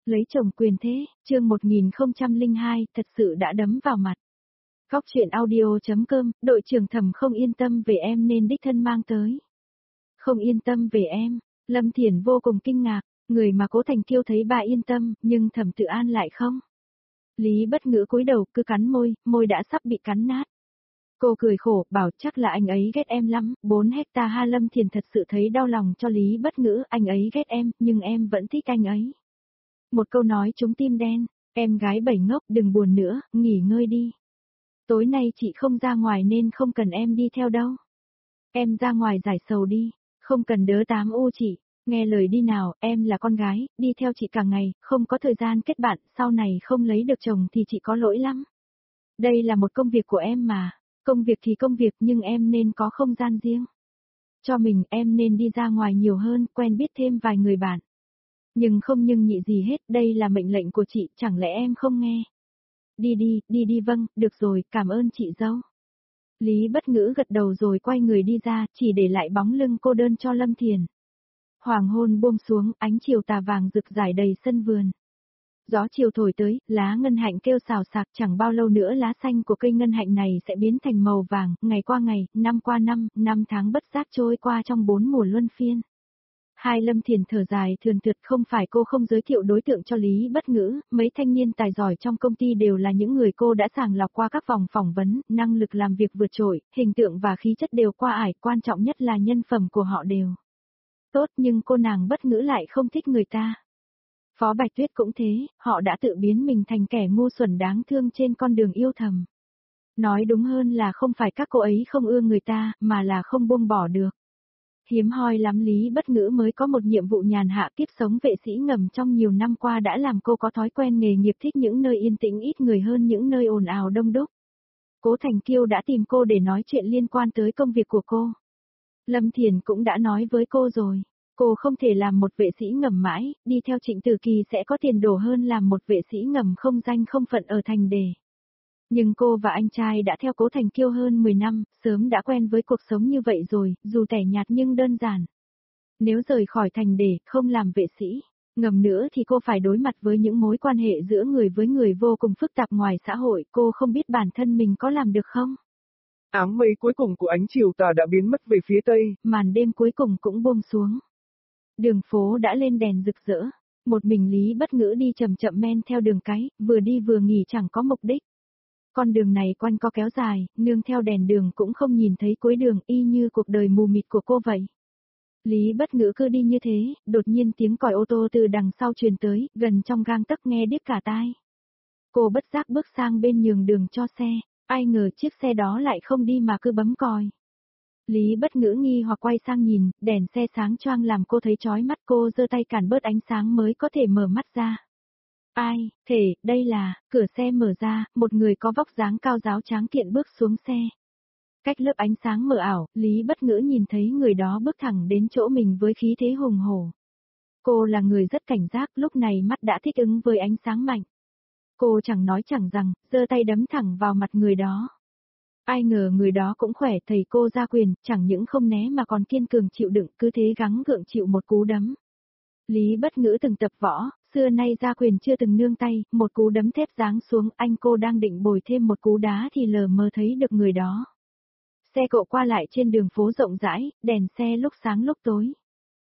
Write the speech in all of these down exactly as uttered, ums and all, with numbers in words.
Lấy chồng quyền thế, chương một nghìn không trăm lẻ hai, thật sự đã đấm vào mặt. Góc chuyện audio.com, đội trưởng Thẩm không yên tâm về em nên đích thân mang tới. Không yên tâm về em, Lâm Thiển vô cùng kinh ngạc, người mà Cố Thành Kiêu thấy bà yên tâm, nhưng Thẩm Tự An lại không. Lý Bất Ngữ cúi đầu cứ cắn môi, môi đã sắp bị cắn nát. Cô cười khổ, bảo chắc là anh ấy ghét em lắm, bốn hecta ha. Lâm Thiển thật sự thấy đau lòng cho Lý Bất Ngữ, anh ấy ghét em, nhưng em vẫn thích anh ấy. Một câu nói trúng tim đen, em gái bảy ngốc đừng buồn nữa, nghỉ ngơi đi. Tối nay chị không ra ngoài nên không cần em đi theo đâu. Em ra ngoài giải sầu đi, không cần đớ tám u chị, nghe lời đi nào, em là con gái, đi theo chị cả ngày, không có thời gian kết bạn, sau này không lấy được chồng thì chị có lỗi lắm. Đây là một công việc của em mà, công việc thì công việc nhưng em nên có không gian riêng. Cho mình em nên đi ra ngoài nhiều hơn, quen biết thêm vài người bạn. Nhưng không nhưng nhị gì hết, đây là mệnh lệnh của chị, chẳng lẽ em không nghe? Đi đi, đi đi vâng, được rồi, cảm ơn chị dâu. Lý Bất Ngữ gật đầu rồi quay người đi ra, chỉ để lại bóng lưng cô đơn cho Lâm Thiền. Hoàng hôn buông xuống, ánh chiều tà vàng rực rải đầy sân vườn. Gió chiều thổi tới, lá ngân hạnh kêu xào xạc, chẳng bao lâu nữa lá xanh của cây ngân hạnh này sẽ biến thành màu vàng, ngày qua ngày, năm qua năm, năm tháng bất giác trôi qua trong bốn mùa luân phiên. Hai Lâm Thiền thở dài thườn thượt, không phải cô không giới thiệu đối tượng cho Lý Bất Ngữ, mấy thanh niên tài giỏi trong công ty đều là những người cô đã sàng lọc qua các vòng phỏng vấn, năng lực làm việc vượt trội, hình tượng và khí chất đều qua ải, quan trọng nhất là nhân phẩm của họ đều tốt, nhưng cô nàng Bất Ngữ lại không thích người ta. Phó Bạch Tuyết cũng thế, họ đã tự biến mình thành kẻ ngu xuẩn đáng thương trên con đường yêu thầm. Nói đúng hơn là không phải các cô ấy không ưa người ta, mà là không buông bỏ được. Hiếm hoi lắm Lý Bất Ngữ mới có một nhiệm vụ nhàn hạ. Kiếp sống vệ sĩ ngầm trong nhiều năm qua đã làm cô có thói quen nghề nghiệp thích những nơi yên tĩnh ít người hơn những nơi ồn ào đông đúc. Cố Thành Kiêu đã tìm cô để nói chuyện liên quan tới công việc của cô. Lâm Thiền cũng đã nói với cô rồi, cô không thể làm một vệ sĩ ngầm mãi, đi theo Trịnh Tử Kỳ sẽ có tiền đồ hơn làm một vệ sĩ ngầm không danh không phận ở thành đề. Nhưng cô và anh trai đã theo Cố Thành Kiêu hơn mười năm, sớm đã quen với cuộc sống như vậy rồi, dù tẻ nhạt nhưng đơn giản. Nếu rời khỏi thành để không làm vệ sĩ ngầm nữa thì cô phải đối mặt với những mối quan hệ giữa người với người vô cùng phức tạp ngoài xã hội, cô không biết bản thân mình có làm được không. Áng mây cuối cùng của ánh chiều tà đã biến mất về phía tây, màn đêm cuối cùng cũng buông xuống. Đường phố đã lên đèn rực rỡ, một mình Lý Bất Ngữ đi chậm chậm men theo đường cái, vừa đi vừa nghỉ chẳng có mục đích. Con đường này quanh co kéo dài, nương theo đèn đường cũng không nhìn thấy cuối đường, y như cuộc đời mù mịt của cô vậy. Lý Bất Ngữ cứ đi như thế, đột nhiên tiếng còi ô tô từ đằng sau truyền tới, gần trong gang tấc nghe điếc cả tai. Cô bất giác bước sang bên nhường đường cho xe, ai ngờ chiếc xe đó lại không đi mà cứ bấm còi. Lý Bất Ngữ nghi hoặc quay sang nhìn, đèn xe sáng choang làm cô thấy chói mắt, cô giơ tay cản bớt ánh sáng mới có thể mở mắt ra. Ai, thể, đây là, cửa xe mở ra, một người có vóc dáng cao ráo tráng kiện bước xuống xe. Cách lớp ánh sáng mờ ảo, Lý Bất Ngữ nhìn thấy người đó bước thẳng đến chỗ mình với khí thế hùng hổ. Cô là người rất cảnh giác, lúc này mắt đã thích ứng với ánh sáng mạnh. Cô chẳng nói chẳng rằng, giơ tay đấm thẳng vào mặt người đó. Ai ngờ người đó cũng khỏe, thầy cô ra quyền, chẳng những không né mà còn kiên cường chịu đựng, cứ thế gắng gượng chịu một cú đấm. Lý Bất Ngữ từng tập võ, xưa nay ra quyền chưa từng nương tay, một cú đấm thép giáng xuống, anh cô đang định bồi thêm một cú đá thì lờ mờ thấy được người đó. Xe cộ qua lại trên đường phố rộng rãi, đèn xe lúc sáng lúc tối.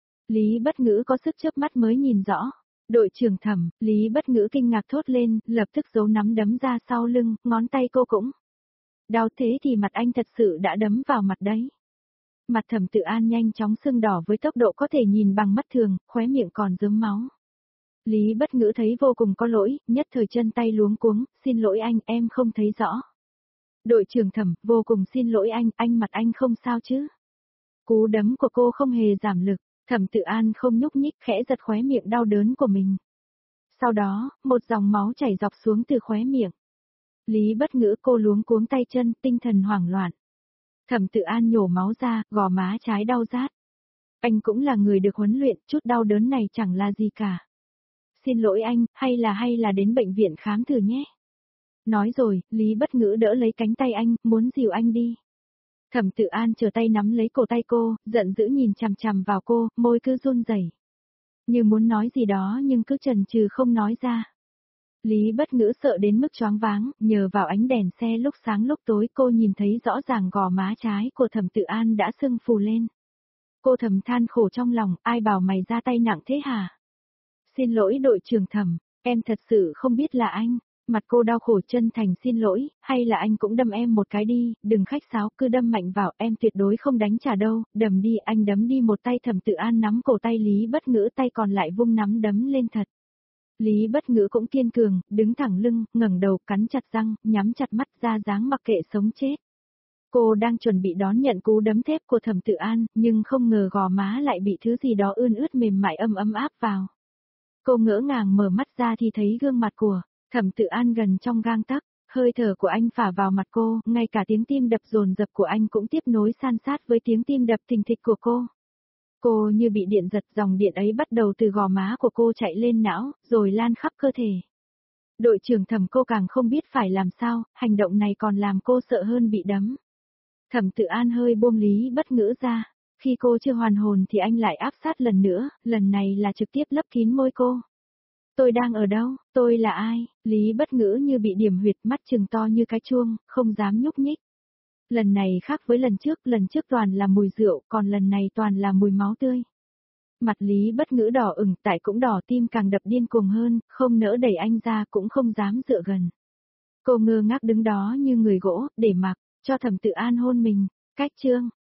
Lý Bất Ngữ có sức chớp mắt mới nhìn rõ. Đội trưởng Thẩm, Lý Bất Ngữ kinh ngạc thốt lên, lập tức giấu nắm đấm ra sau lưng, ngón tay cô cũng đau, thế thì mặt anh thật sự đã đấm vào mặt đấy. Mặt Thẩm Tự An nhanh chóng sưng đỏ với tốc độ có thể nhìn bằng mắt thường, khóe miệng còn rớm máu. Lý Bất Ngữ thấy vô cùng có lỗi, nhất thời chân tay luống cuống, xin lỗi anh, em không thấy rõ. Đội trưởng Thẩm, vô cùng xin lỗi anh, anh mặt anh không sao chứ. Cú đấm của cô không hề giảm lực, Thẩm Tự An không nhúc nhích, khẽ giật khóe miệng đau đớn của mình. Sau đó, một dòng máu chảy dọc xuống từ khóe miệng. Lý Bất Ngữ cô luống cuống tay chân, tinh thần hoảng loạn. Thẩm Tự An nhổ máu ra, gò má trái đau rát. Anh cũng là người được huấn luyện, chút đau đớn này chẳng là gì cả. Xin lỗi anh, hay là hay là đến bệnh viện khám thử nhé. Nói rồi, Lý Bất Ngữ đỡ lấy cánh tay anh, muốn dìu anh đi. Thẩm Tự An trở tay nắm lấy cổ tay cô, giận dữ nhìn chằm chằm vào cô, môi cứ run rẩy. Như muốn nói gì đó nhưng cứ chần chừ không nói ra. Lý Bất Ngữ sợ đến mức choáng váng, nhờ vào ánh đèn xe lúc sáng lúc tối cô nhìn thấy rõ ràng gò má trái của Thẩm Tự An đã sưng phù lên. Cô thầm than khổ trong lòng, ai bảo mày ra tay nặng thế hả? Xin lỗi đội trưởng Thẩm, em thật sự không biết là anh. Mặt cô đau khổ chân thành xin lỗi, hay là anh cũng đâm em một cái đi, đừng khách sáo cứ đâm mạnh vào, em tuyệt đối không đánh trả đâu, đầm đi, anh đấm đi. Một tay Thẩm Tự An nắm cổ tay Lý Bất Ngữ, tay còn lại vung nắm đấm lên thật. Lý Bất Ngữ cũng kiên cường, đứng thẳng lưng, ngẩng đầu, cắn chặt răng, nhắm chặt mắt ra dáng mặc kệ sống chết. Cô đang chuẩn bị đón nhận cú đấm thép của Thẩm Tự An, nhưng không ngờ gò má lại bị thứ gì đó ươn ướt mềm mại âm ấm áp vào. Cô ngỡ ngàng mở mắt ra thì thấy gương mặt của Thẩm Tự An gần trong gang tấc, hơi thở của anh phả vào mặt cô, ngay cả tiếng tim đập dồn dập của anh cũng tiếp nối san sát với tiếng tim đập thình thịch của cô. Cô như bị điện giật, dòng điện ấy bắt đầu từ gò má của cô chạy lên não, rồi lan khắp cơ thể. Đội trưởng Thẩm, cô càng không biết phải làm sao, hành động này còn làm cô sợ hơn bị đấm. Thẩm Tự An hơi buông Lý Bất Ngữ ra, khi cô chưa hoàn hồn thì anh lại áp sát lần nữa, lần này là trực tiếp lấp kín môi cô. Tôi đang ở đâu, tôi là ai? Lý Bất Ngữ như bị điểm huyệt, mắt trừng to như cái chuông, không dám nhúc nhích. Lần này khác với lần trước, lần trước toàn là mùi rượu, còn lần này toàn là mùi máu tươi. Mặt Lý Bất Ngữ đỏ ửng, tại cũng đỏ, tim càng đập điên cuồng hơn, không nỡ đẩy anh ra cũng không dám dựa gần. Cô ngơ ngác đứng đó như người gỗ, để mặc cho Thẩm Tự An hôn mình. Cách chương